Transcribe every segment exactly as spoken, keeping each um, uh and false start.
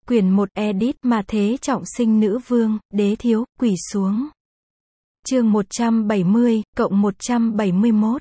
Quyển một edit mà thế trọng sinh nữ vương, đế thiếu, quỳ xuống. Chương một trăm bảy mươi, cộng một trăm bảy mươi mốt.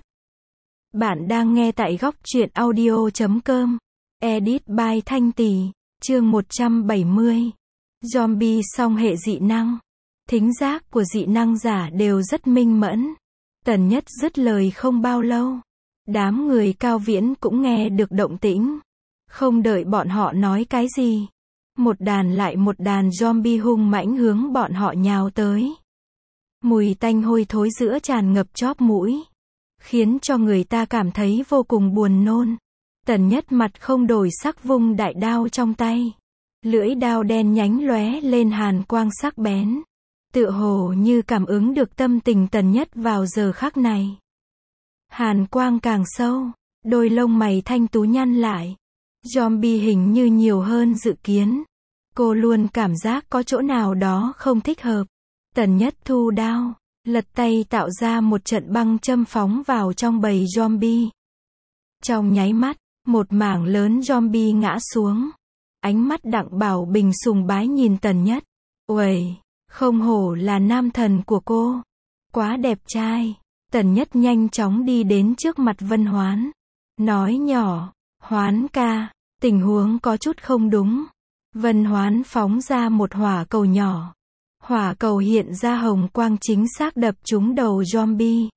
Bạn đang nghe tại góc truyện audio chấm com. Edit by Thanh Tỳ. Chương một trăm bảy mươi. Zombie song hệ dị năng. Thính giác của dị năng giả đều rất minh mẫn. Tần Nhất dứt lời không bao lâu, đám người Cao Viễn cũng nghe được động tĩnh. Không đợi bọn họ nói cái gì, một đàn lại một đàn zombie hung mãnh hướng bọn họ nhào tới. Mùi tanh hôi thối giữa tràn ngập chóp mũi, khiến cho người ta cảm thấy vô cùng buồn nôn. Tần Nhất mặt không đổi sắc vung đại đao trong tay. Lưỡi đao đen nhánh lóe lên hàn quang sắc bén, tựa hồ như cảm ứng được tâm tình Tần Nhất vào giờ khắc này. Hàn quang càng sâu, đôi lông mày thanh tú nhăn lại. Zombie hình như nhiều hơn dự kiến. Cô luôn cảm giác có chỗ nào đó không thích hợp. Tần Nhất thu đao, lật tay tạo ra một trận băng châm phóng vào trong bầy zombie. Trong nháy mắt, một mảng lớn zombie ngã xuống. Ánh mắt Đặng Bảo Bình sùng bái nhìn Tần Nhất. Uầy, không hổ là nam thần của cô. Quá đẹp trai. Tần Nhất nhanh chóng đi đến trước mặt Vân Hoán. Nói nhỏ, Hoán ca, tình huống có chút không đúng. Vân Hoán phóng ra một hỏa cầu nhỏ. Hỏa cầu hiện ra hồng quang chính xác đập trúng đầu zombie.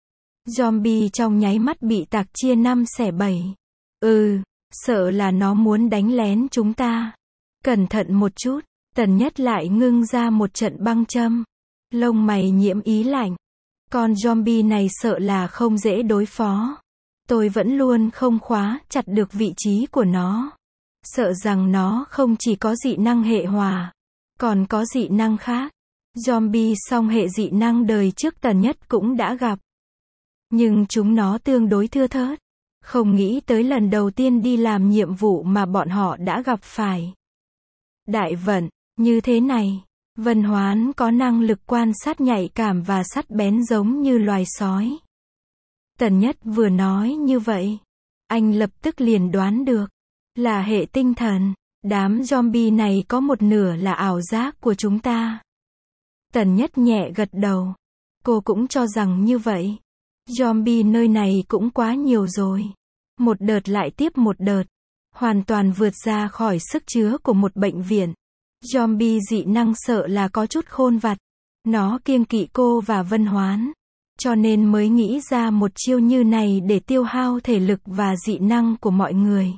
Zombie trong nháy mắt bị tạc chia năm xẻ bảy. Ừ, sợ là nó muốn đánh lén chúng ta. Cẩn thận một chút. Tần Nhất lại ngưng ra một trận băng châm. Lông mày nhiễm ý lạnh. Con zombie này sợ là không dễ đối phó. Tôi vẫn luôn không khóa chặt được vị trí của nó. Sợ rằng nó không chỉ có dị năng hệ hỏa, còn có dị năng khác. Zombie song hệ dị năng đời trước Tần Nhất cũng đã gặp, nhưng chúng nó tương đối thưa thớt. Không nghĩ tới lần đầu tiên đi làm nhiệm vụ mà bọn họ đã gặp phải. Đại vận, như thế này. Vân Hoán có năng lực quan sát nhạy cảm và sắc bén giống như loài sói. Tần Nhất vừa nói như vậy, anh lập tức liền đoán được, là hệ tinh thần. Đám zombie này có một nửa là ảo giác của chúng ta. Tần Nhất nhẹ gật đầu. Cô cũng cho rằng như vậy. Zombie nơi này cũng quá nhiều rồi. Một đợt lại tiếp một đợt. Hoàn toàn vượt ra khỏi sức chứa của một bệnh viện. Zombie dị năng sợ là có chút khôn vặt. Nó kiêng kỵ cô và Vân Hoán, cho nên mới nghĩ ra một chiêu như này để tiêu hao thể lực và dị năng của mọi người.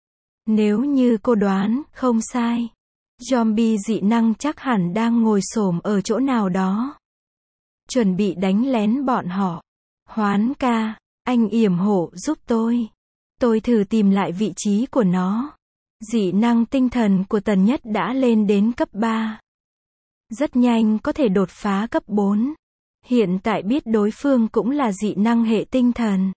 Nếu như cô đoán không sai, zombie dị năng chắc hẳn đang ngồi xổm ở chỗ nào đó, chuẩn bị đánh lén bọn họ. Hoán ca, anh yểm hộ giúp tôi. Tôi thử tìm lại vị trí của nó. Dị năng tinh thần của Tần Nhất đã lên đến cấp ba. Rất nhanh có thể đột phá cấp bốn. Hiện tại biết đối phương cũng là dị năng hệ tinh thần.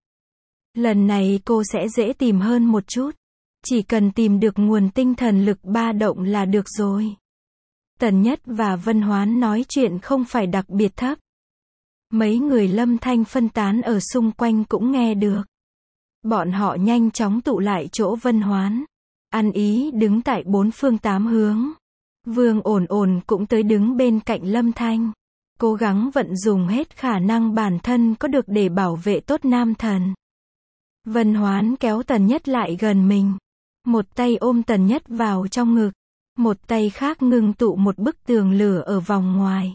Lần này cô sẽ dễ tìm hơn một chút. Chỉ cần tìm được nguồn tinh thần lực ba động là được rồi. Tần Nhất và Vân Hoán nói chuyện không phải đặc biệt thấp. Mấy người Lâm Thanh phân tán ở xung quanh cũng nghe được. Bọn họ nhanh chóng tụ lại chỗ Vân Hoán. Ăn ý đứng tại bốn phương tám hướng. Vương Ổn Ổn cũng tới đứng bên cạnh Lâm Thanh. Cố gắng vận dùng hết khả năng bản thân có được để bảo vệ tốt nam thần. Vân Hoán kéo Tần Nhất lại gần mình. Một tay ôm Tần Nhất vào trong ngực. Một tay khác ngưng tụ một bức tường lửa ở vòng ngoài.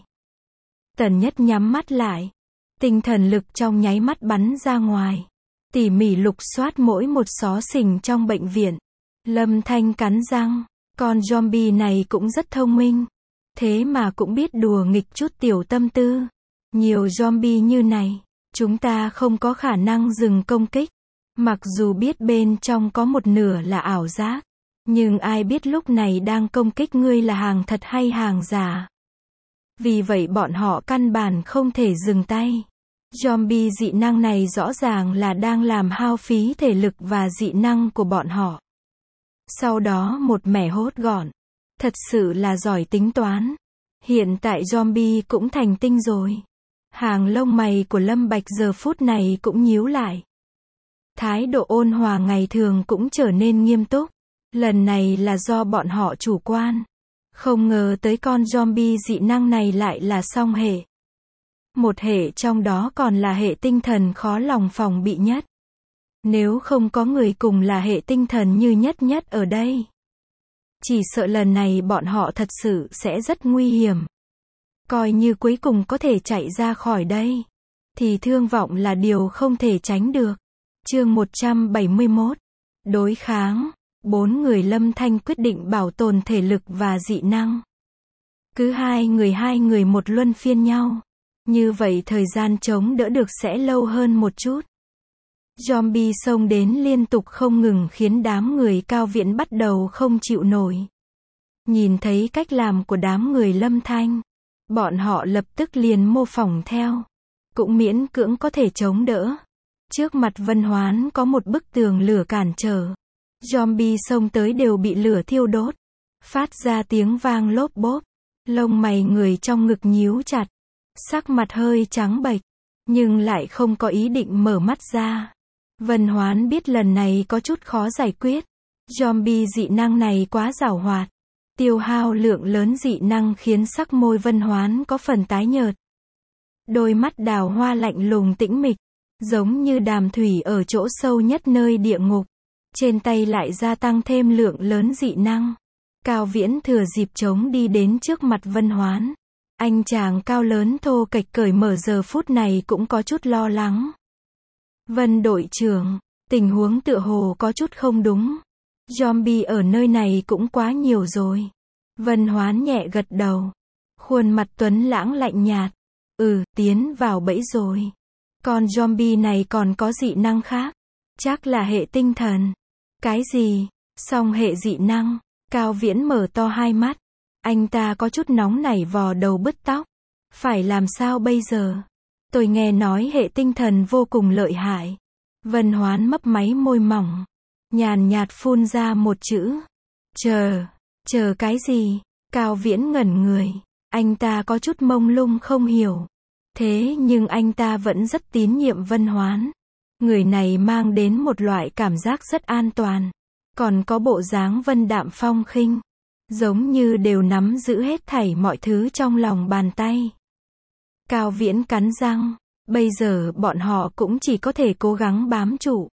Tần Nhất nhắm mắt lại. Tinh thần lực trong nháy mắt bắn ra ngoài. Tỉ mỉ lục soát mỗi một xó xỉnh trong bệnh viện. Lâm Thanh cắn răng. Con zombie này cũng rất thông minh. Thế mà cũng biết đùa nghịch chút tiểu tâm tư. Nhiều zombie như này, chúng ta không có khả năng dừng công kích. Mặc dù biết bên trong có một nửa là ảo giác, nhưng ai biết lúc này đang công kích ngươi là hàng thật hay hàng giả. Vì vậy bọn họ căn bản không thể dừng tay. Zombie dị năng này rõ ràng là đang làm hao phí thể lực và dị năng của bọn họ. Sau đó một mẻ hốt gọn. Thật sự là giỏi tính toán. Hiện tại zombie cũng thành tinh rồi. Hàng lông mày của Lâm Bạch giờ phút này cũng nhíu lại. Thái độ ôn hòa ngày thường cũng trở nên nghiêm túc. Lần này là do bọn họ chủ quan. Không ngờ tới con zombie dị năng này lại là song hệ. Một hệ trong đó còn là hệ tinh thần khó lòng phòng bị nhất. Nếu không có người cùng là hệ tinh thần như nhất nhất ở đây, chỉ sợ lần này bọn họ thật sự sẽ rất nguy hiểm. Coi như cuối cùng có thể chạy ra khỏi đây, thì thương vọng là điều không thể tránh được. Chương một trăm bảy mươi mốt. Đối kháng. Bốn người Lâm Thanh quyết định bảo tồn thể lực và dị năng. Cứ hai người hai người một luân phiên nhau. Như vậy thời gian chống đỡ được sẽ lâu hơn một chút. Zombie xông đến liên tục không ngừng khiến đám người Cao Viễn bắt đầu không chịu nổi. Nhìn thấy cách làm của đám người Lâm Thanh, bọn họ lập tức liền mô phỏng theo. Cũng miễn cưỡng có thể chống đỡ. Trước mặt Vân Hoán có một bức tường lửa cản trở. Zombie xông tới đều bị lửa thiêu đốt. Phát ra tiếng vang lốp bốp. Lông mày người trong ngực nhíu chặt. Sắc mặt hơi trắng bệch. Nhưng lại không có ý định mở mắt ra. Vân Hoán biết lần này có chút khó giải quyết. Zombie dị năng này quá giàu hoạt. Tiêu hao lượng lớn dị năng khiến sắc môi Vân Hoán có phần tái nhợt. Đôi mắt đào hoa lạnh lùng tĩnh mịch. Giống như đàm thủy ở chỗ sâu nhất nơi địa ngục. Trên tay lại gia tăng thêm lượng lớn dị năng. Cao Viễn thừa dịp trống đi đến trước mặt Vân Hoán. Anh chàng cao lớn thô kệch cởi mở giờ phút này cũng có chút lo lắng. Vân đội trưởng, tình huống tựa hồ có chút không đúng. Zombie ở nơi này cũng quá nhiều rồi. Vân Hoán nhẹ gật đầu. Khuôn mặt tuấn lãng lạnh nhạt. Ừ, tiến vào bẫy rồi. Con zombie này còn có dị năng khác. Chắc là hệ tinh thần. Cái gì? Song hệ dị năng. Cao Viễn mở to hai mắt. Anh ta có chút nóng nảy vò đầu bứt tóc. Phải làm sao bây giờ? Tôi nghe nói hệ tinh thần vô cùng lợi hại. Vân Hoán mấp máy môi mỏng. Nhàn nhạt phun ra một chữ. Chờ. Chờ cái gì? Cao Viễn ngẩn người. Anh ta có chút mông lung không hiểu. Thế nhưng anh ta vẫn rất tín nhiệm Vân Hoán. Người này mang đến một loại cảm giác rất an toàn. Còn có bộ dáng vân đạm phong khinh. Giống như đều nắm giữ hết thảy mọi thứ trong lòng bàn tay. Cao Viễn cắn răng. Bây giờ bọn họ cũng chỉ có thể cố gắng bám trụ.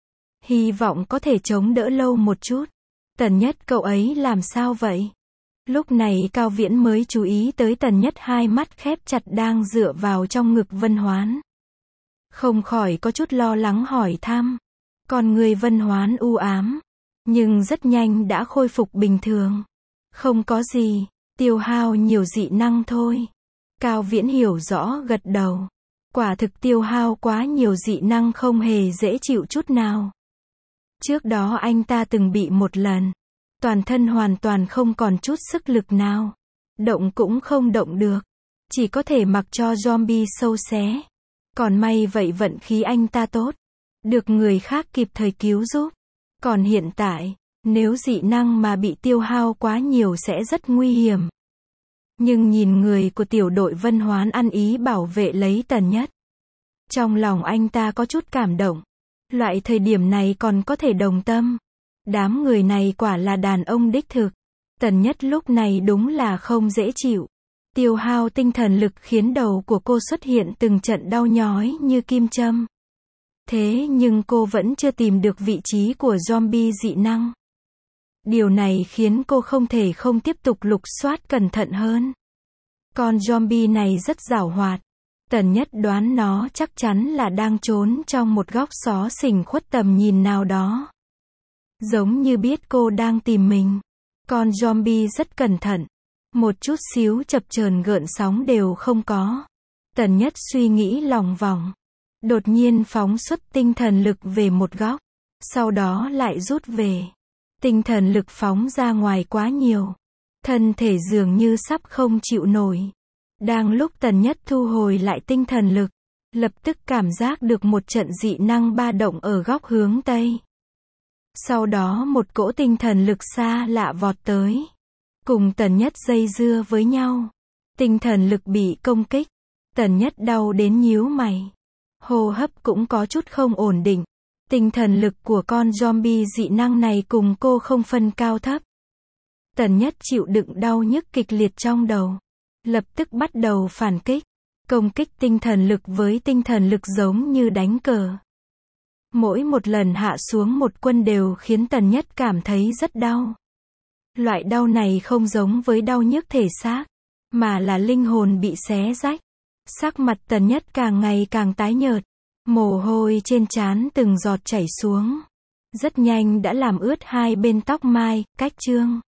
Hy vọng có thể chống đỡ lâu một chút. Tần Nhất cậu ấy làm sao vậy? Lúc này Cao Viễn mới chú ý tới Tần Nhất hai mắt khép chặt đang dựa vào trong ngực Vân Hoán. Không khỏi có chút lo lắng hỏi thăm. Còn người Vân Hoán u ám. Nhưng rất nhanh đã khôi phục bình thường. Không có gì, tiêu hao nhiều dị năng thôi. Cao Viễn hiểu rõ gật đầu. Quả thực tiêu hao quá nhiều dị năng không hề dễ chịu chút nào. Trước đó anh ta từng bị một lần. Toàn thân hoàn toàn không còn chút sức lực nào. Động cũng không động được. Chỉ có thể mặc cho zombie sâu xé. Còn may vậy vận khí anh ta tốt. Được người khác kịp thời cứu giúp. Còn hiện tại, nếu dị năng mà bị tiêu hao quá nhiều sẽ rất nguy hiểm. Nhưng nhìn người của tiểu đội Vân Hoán ăn ý bảo vệ lấy Tần Nhất. Trong lòng anh ta có chút cảm động. Loại thời điểm này còn có thể đồng tâm. Đám người này quả là đàn ông đích thực. Tần Nhất lúc này đúng là không dễ chịu. Tiêu hao tinh thần lực khiến đầu của cô xuất hiện từng trận đau nhói như kim châm. Thế nhưng cô vẫn chưa tìm được vị trí của zombie dị năng. Điều này khiến cô không thể không tiếp tục lục soát cẩn thận hơn. Con zombie này rất giàu hoạt. Tần Nhất đoán nó chắc chắn là đang trốn trong một góc xó xỉnh khuất tầm nhìn nào đó. Giống như biết cô đang tìm mình. Con zombie rất cẩn thận. Một chút xíu chập chờn gợn sóng đều không có. Tần Nhất suy nghĩ lòng vòng. Đột nhiên phóng xuất tinh thần lực về một góc. Sau đó lại rút về. Tinh thần lực phóng ra ngoài quá nhiều. Thân thể dường như sắp không chịu nổi. Đang lúc Tần Nhất thu hồi lại tinh thần lực. Lập tức cảm giác được một trận dị năng ba động ở góc hướng Tây. Sau đó một cỗ tinh thần lực xa lạ vọt tới. Cùng Tần Nhất dây dưa với nhau. Tinh thần lực bị công kích. Tần Nhất đau đến nhíu mày. Hô hấp cũng có chút không ổn định. Tinh thần lực của con zombie dị năng này cùng cô không phân cao thấp. Tần Nhất chịu đựng đau nhức kịch liệt trong đầu. Lập tức bắt đầu phản kích. Công kích tinh thần lực với tinh thần lực giống như đánh cờ. Mỗi một lần hạ xuống một quân đều khiến Tần Nhất cảm thấy rất đau. Loại đau này không giống với đau nhức thể xác, mà là linh hồn bị xé rách. Sắc mặt Tần Nhất càng ngày càng tái nhợt. Mồ hôi trên trán từng giọt chảy xuống. Rất nhanh đã làm ướt hai bên tóc mai, cách trương.